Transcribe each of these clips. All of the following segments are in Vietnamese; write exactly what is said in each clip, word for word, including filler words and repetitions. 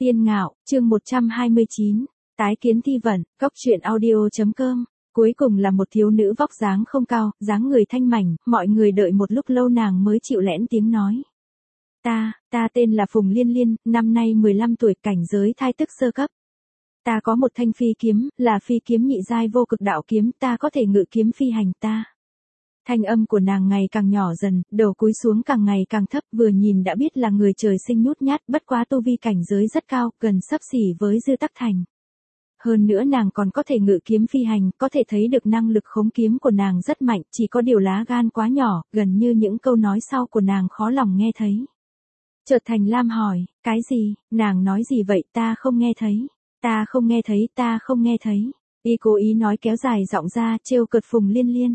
Tiên Ngạo, chương một trăm hai mươi chín, tái kiến thi vận, góc truyện audio.com. Cuối cùng là một thiếu nữ vóc dáng không cao, dáng người thanh mảnh, mọi người đợi một lúc lâu nàng mới chịu lẽn tiếng nói. Ta, ta tên là Phùng Liên Liên, năm nay mười lăm tuổi, cảnh giới thai tức sơ cấp. Ta có một thanh phi kiếm, là phi kiếm nhị giai vô cực đạo kiếm, ta có thể ngự kiếm phi hành ta. Thanh âm của nàng ngày càng nhỏ dần, đầu cúi xuống càng ngày càng thấp, vừa nhìn đã biết là người trời sinh nhút nhát, bất quá tu vi cảnh giới rất cao, gần xấp xỉ với Dư Tắc Thành. Hơn nữa nàng còn có thể ngự kiếm phi hành, có thể thấy được năng lực khống kiếm của nàng rất mạnh, chỉ có điều lá gan quá nhỏ, gần như những câu nói sau của nàng khó lòng nghe thấy. Chợt Thành Lam hỏi, cái gì, nàng nói gì vậy, ta không nghe thấy, ta không nghe thấy, ta không nghe thấy. Y cố ý nói kéo dài giọng ra, trêu cợt Phùng Liên Liên.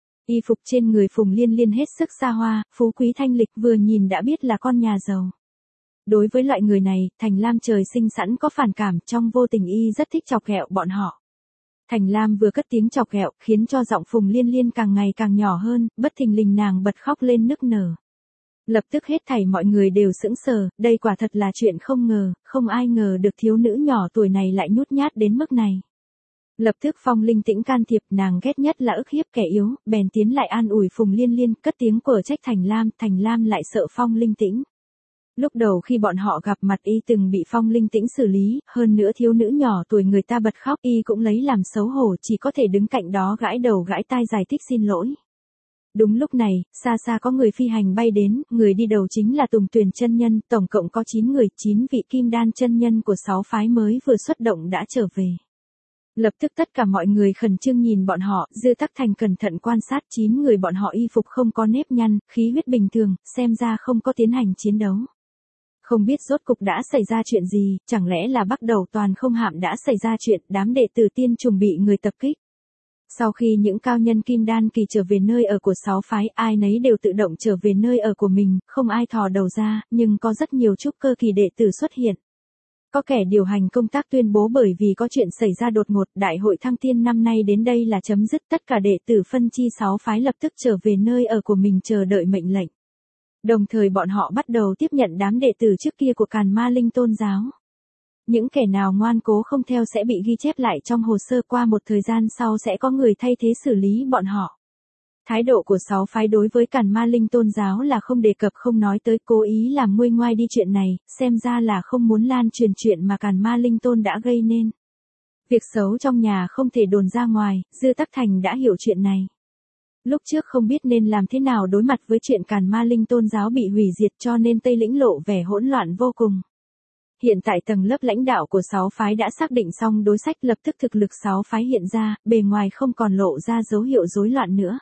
Y phục trên người Phùng Liên Liên hết sức xa hoa, phú quý thanh lịch, vừa nhìn đã biết là con nhà giàu. Đối với loại người này, Thành Lam trời sinh sẵn có phản cảm, trong vô tình y rất thích chọc ghẹo bọn họ. Thành Lam vừa cất tiếng chọc ghẹo, khiến cho giọng Phùng Liên Liên càng ngày càng nhỏ hơn, bất thình lình nàng bật khóc lên nức nở. Lập tức hết thảy mọi người đều sững sờ, đây quả thật là chuyện không ngờ, không ai ngờ được thiếu nữ nhỏ tuổi này lại nhút nhát đến mức này. Lập tức Phong Linh Tĩnh can thiệp, nàng ghét nhất là ức hiếp kẻ yếu, bèn tiến lại an ủi Phùng Liên Liên, cất tiếng quở trách Thành Lam, Thành Lam lại sợ Phong Linh Tĩnh. Lúc đầu khi bọn họ gặp mặt y từng bị Phong Linh Tĩnh xử lý, hơn nữa thiếu nữ nhỏ tuổi người ta bật khóc, y cũng lấy làm xấu hổ, chỉ có thể đứng cạnh đó gãi đầu gãi tai giải thích xin lỗi. Đúng lúc này, xa xa có người phi hành bay đến, người đi đầu chính là Tùng Tuyền chân nhân, tổng cộng có chín người, chín vị kim đan chân nhân của sáu phái mới vừa xuất động đã trở về. Lập tức tất cả mọi người khẩn trương nhìn bọn họ, Dư Tắc Thành cẩn thận quan sát chín người bọn họ y phục không có nếp nhăn, khí huyết bình thường, xem ra không có tiến hành chiến đấu. Không biết rốt cục đã xảy ra chuyện gì, chẳng lẽ là bắt đầu toàn không hạm đã xảy ra chuyện, đám đệ tử tiên trùng bị người tập kích. Sau khi những cao nhân kim đan kỳ trở về nơi ở của sáu phái, ai nấy đều tự động trở về nơi ở của mình, không ai thò đầu ra, nhưng có rất nhiều trúc cơ kỳ đệ tử xuất hiện. Có kẻ điều hành công tác tuyên bố bởi vì có chuyện xảy ra đột ngột, đại hội thăng tiên năm nay đến đây là chấm dứt, tất cả đệ tử phân chi sáu phái lập tức trở về nơi ở của mình chờ đợi mệnh lệnh. Đồng thời bọn họ bắt đầu tiếp nhận đám đệ tử trước kia của Càn Ma Linh tôn giáo. Những kẻ nào ngoan cố không theo sẽ bị ghi chép lại trong hồ sơ, qua một thời gian sau sẽ có người thay thế xử lý bọn họ. Thái độ của sáu phái đối với Càn Ma Linh tôn giáo là không đề cập không nói tới, cố ý làm nguôi ngoai đi chuyện này, xem ra là không muốn lan truyền chuyện mà Càn Ma Linh tôn đã gây nên. Việc xấu trong nhà không thể đồn ra ngoài, Dư Tắc Thành đã hiểu chuyện này. Lúc trước không biết nên làm thế nào đối mặt với chuyện Càn Ma Linh tôn giáo bị hủy diệt, cho nên Tây Lĩnh lộ vẻ hỗn loạn vô cùng. Hiện tại tầng lớp lãnh đạo của sáu phái đã xác định xong đối sách, lập tức thực lực sáu phái hiện ra, bề ngoài không còn lộ ra dấu hiệu rối loạn nữa.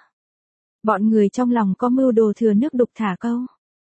Bọn người trong lòng có mưu đồ thừa nước đục thả câu.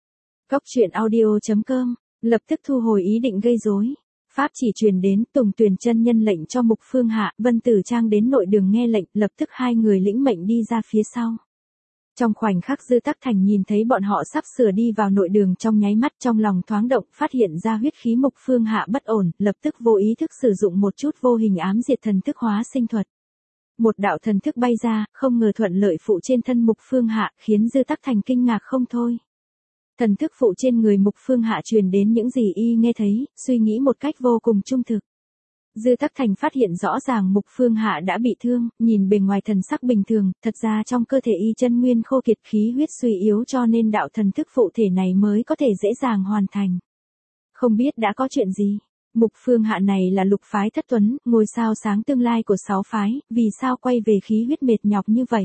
Góc truyện audio.com, lập tức thu hồi ý định gây rối. Pháp chỉ truyền đến, Tùng Tuyền chân nhân lệnh cho Mục Phương Hạ, Vân Tử Trang đến nội đường nghe lệnh, lập tức hai người lĩnh mệnh đi ra phía sau. Trong khoảnh khắc Dư Tắc Thành nhìn thấy bọn họ sắp sửa đi vào nội đường, trong nháy mắt trong lòng thoáng động, phát hiện ra huyết khí Mục Phương Hạ bất ổn, lập tức vô ý thức sử dụng một chút vô hình ám diệt thần thức hóa sinh thuật. Một đạo thần thức bay ra, không ngờ thuận lợi phụ trên thân Mục Phương Hạ, khiến Dư Tắc Thành kinh ngạc không thôi. Thần thức phụ trên người Mục Phương Hạ truyền đến những gì y nghe thấy, suy nghĩ một cách vô cùng trung thực. Dư Tắc Thành phát hiện rõ ràng Mục Phương Hạ đã bị thương, nhìn bề ngoài thần sắc bình thường, thật ra trong cơ thể y chân nguyên khô kiệt, khí huyết suy yếu, cho nên đạo thần thức phụ thể này mới có thể dễ dàng hoàn thành. Không biết đã có chuyện gì? Mục Phương Hạ này là lục phái thất tuấn, ngôi sao sáng tương lai của sáu phái, vì sao quay về khí huyết mệt nhọc như vậy?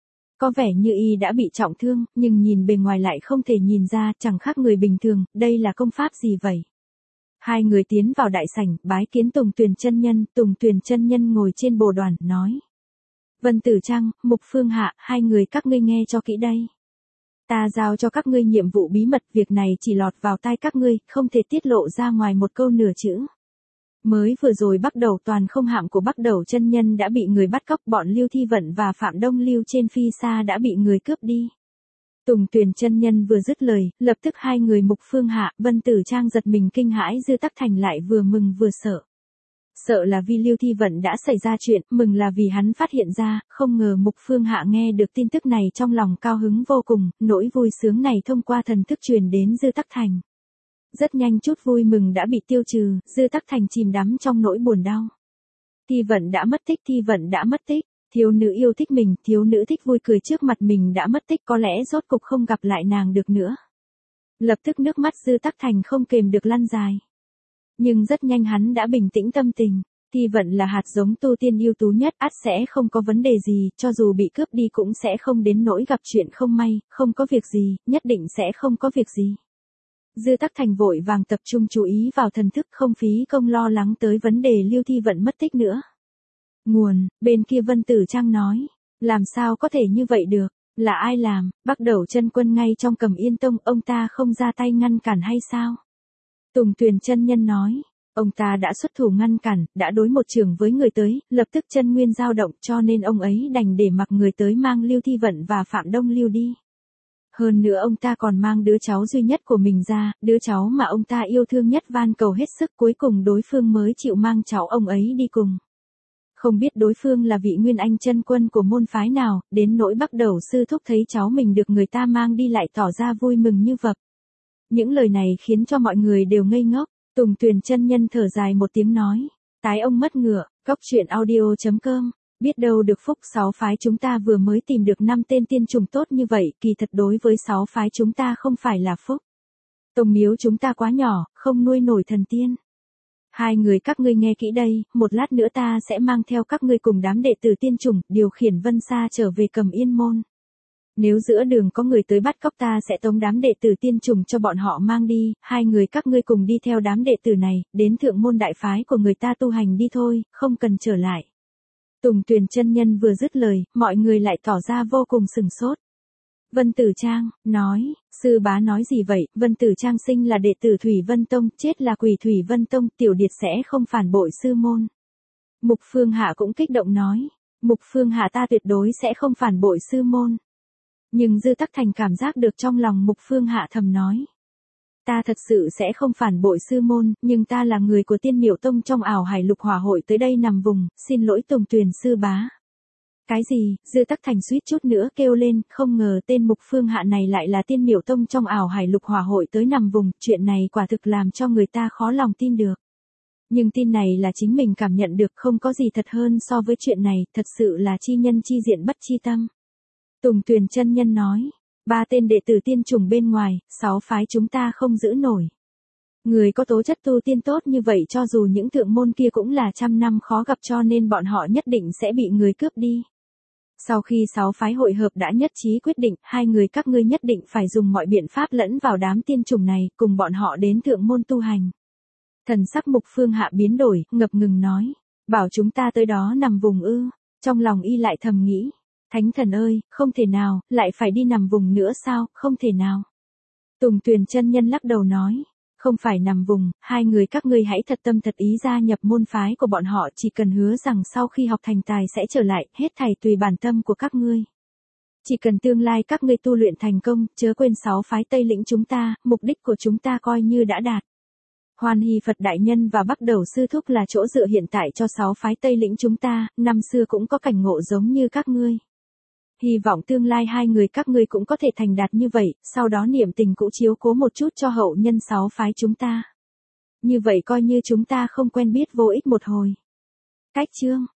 Có vẻ như y đã bị trọng thương, nhưng nhìn bề ngoài lại không thể nhìn ra, chẳng khác người bình thường, đây là công pháp gì vậy? Hai người tiến vào đại sảnh, bái kiến Tùng Tuyền chân nhân, Tùng Tuyền chân nhân ngồi trên bồ đoàn, nói. Vân Tử Trang, Mục Phương Hạ, hai người các ngươi nghe cho kỹ đây. Ta giao cho các ngươi nhiệm vụ bí mật, việc này chỉ lọt vào tai các ngươi, không thể tiết lộ ra ngoài một câu nửa chữ. Mới vừa rồi Bắc Đầu toàn không hạm của Bắc Đầu chân nhân đã bị người bắt cóc, bọn Lưu Thi Vận và Phạm Đông Lưu trên phi xa đã bị người cướp đi. Tùng Tuyền chân nhân vừa dứt lời, lập tức hai người Mục Phương Hạ, Vân Tử Trang giật mình kinh hãi, Dư Tắc Thành lại vừa mừng vừa sợ. Sợ là vì Lưu Thi Vận đã xảy ra chuyện, mừng là vì hắn phát hiện ra, không ngờ Mục Phương Hạ nghe được tin tức này trong lòng cao hứng vô cùng, nỗi vui sướng này thông qua thần thức truyền đến Dư Tắc Thành. Rất nhanh chút vui mừng đã bị tiêu trừ, Dư Tắc Thành chìm đắm trong nỗi buồn đau. Thi Vận đã mất tích, Thi Vận đã mất tích. Thiếu nữ yêu thích mình, thiếu nữ thích vui cười trước mặt mình đã mất tích, có lẽ rốt cục không gặp lại nàng được nữa. Lập tức nước mắt Dư Tắc Thành không kềm được lăn dài. Nhưng rất nhanh hắn đã bình tĩnh tâm tình. Thi Vận là hạt giống tu tiên ưu tú nhất, ắt sẽ không có vấn đề gì, cho dù bị cướp đi cũng sẽ không đến nỗi gặp chuyện không may, không có việc gì, nhất định sẽ không có việc gì. Dư Tắc Thành vội vàng tập trung chú ý vào thần thức, không phí công lo lắng tới vấn đề Lưu Thi Vận mất tích nữa. Nguồn, bên kia Vân Tử Trang nói, làm sao có thể như vậy được, là ai làm, Bắc Đẩu Chân Quân ngay trong Cầm Yên Tông, ông ta không ra tay ngăn cản hay sao? Tùng Tuyền chân nhân nói, ông ta đã xuất thủ ngăn cản, đã đối một trường với người tới, lập tức chân nguyên dao động, cho nên ông ấy đành để mặc người tới mang Lưu Thi Vận và Phạm Đông Lưu đi. Hơn nữa ông ta còn mang đứa cháu duy nhất của mình ra, đứa cháu mà ông ta yêu thương nhất, van cầu hết sức, cuối cùng đối phương mới chịu mang cháu ông ấy đi cùng. Không biết đối phương là vị Nguyên Anh chân quân của môn phái nào, đến nỗi Bắc Đẩu sư thúc thấy cháu mình được người ta mang đi lại tỏ ra vui mừng như vập. Những lời này khiến cho mọi người đều ngây ngốc. Tùng Tuyền chân nhân thở dài một tiếng nói, tái ông mất ngựa, cóc truyện audio chấm com. Biết đâu được phúc, sáu phái chúng ta vừa mới tìm được năm tên tiên trùng tốt như vậy, kỳ thật đối với sáu phái chúng ta không phải là phúc. Tông miếu chúng ta quá nhỏ, không nuôi nổi thần tiên. Hai người các ngươi nghe kỹ đây, một lát nữa ta sẽ mang theo các ngươi cùng đám đệ tử tiên trùng, điều khiển Vân Sa trở về Cầm Yên môn. Nếu giữa đường có người tới bắt cóc ta sẽ tống đám đệ tử tiên trùng cho bọn họ mang đi, hai người các ngươi cùng đi theo đám đệ tử này, đến thượng môn đại phái của người ta tu hành đi thôi, không cần trở lại. Tùng Tuyền chân nhân vừa dứt lời, mọi người lại tỏ ra vô cùng sừng sốt. Vân Tử Trang, nói, sư bá nói gì vậy, Vân Tử Trang sinh là đệ tử Thủy Vân Tông, chết là quỷ Thủy Vân Tông, tiểu điệt sẽ không phản bội sư môn. Mục Phương Hạ cũng kích động nói, Mục Phương Hạ ta tuyệt đối sẽ không phản bội sư môn. Nhưng Dư Tắc Thành cảm giác được trong lòng Mục Phương Hạ thầm nói. Ta thật sự sẽ không phản bội sư môn, nhưng ta là người của Tiên Miểu Tông trong ảo hải lục hỏa hội tới đây nằm vùng, xin lỗi Tùng Tuyền sư bá. Cái gì, Dư Tắc Thành suýt chút nữa kêu lên, không ngờ tên Mục Phương Hạ này lại là Tiên Miểu Tông trong ảo hải lục hỏa hội tới nằm vùng, chuyện này quả thực làm cho người ta khó lòng tin được. Nhưng tin này là chính mình cảm nhận được, không có gì thật hơn so với chuyện này, thật sự là chi nhân chi diện bất chi tâm. Tùng Tuyền chân nhân nói, ba tên đệ tử tiên trùng bên ngoài, sáu phái chúng ta không giữ nổi. Người có tố chất tu tiên tốt như vậy cho dù những thượng môn kia cũng là trăm năm khó gặp, cho nên bọn họ nhất định sẽ bị người cướp đi. Sau khi sáu phái hội hợp đã nhất trí quyết định, hai người các ngươi nhất định phải dùng mọi biện pháp lẫn vào đám tiên trùng này, cùng bọn họ đến thượng môn tu hành. Thần sắc Mục Phương Hạ biến đổi, ngập ngừng nói, bảo chúng ta tới đó nằm vùng ư, trong lòng y lại thầm nghĩ. Thánh thần ơi, không thể nào, lại phải đi nằm vùng nữa sao, không thể nào. Tùng Tuyền chân nhân lắc đầu nói, không phải nằm vùng, hai người các ngươi hãy thật tâm thật ý gia nhập môn phái của bọn họ, chỉ cần hứa rằng sau khi học thành tài sẽ trở lại, hết thảy tùy bản tâm của các ngươi. Chỉ cần tương lai các ngươi tu luyện thành công, chớ quên sáu phái Tây Lĩnh chúng ta, mục đích của chúng ta coi như đã đạt. Hoan Hy Phật Đại Nhân và Bắc Đẩu Sư Thúc là chỗ dựa hiện tại cho sáu phái Tây Lĩnh chúng ta, năm xưa cũng có cảnh ngộ giống như các ngươi. Hy vọng tương lai hai người các ngươi cũng có thể thành đạt như vậy, sau đó niệm tình cũ chiếu cố một chút cho hậu nhân sáu phái chúng ta. Như vậy coi như chúng ta không quen biết vô ích một hồi. Cách chương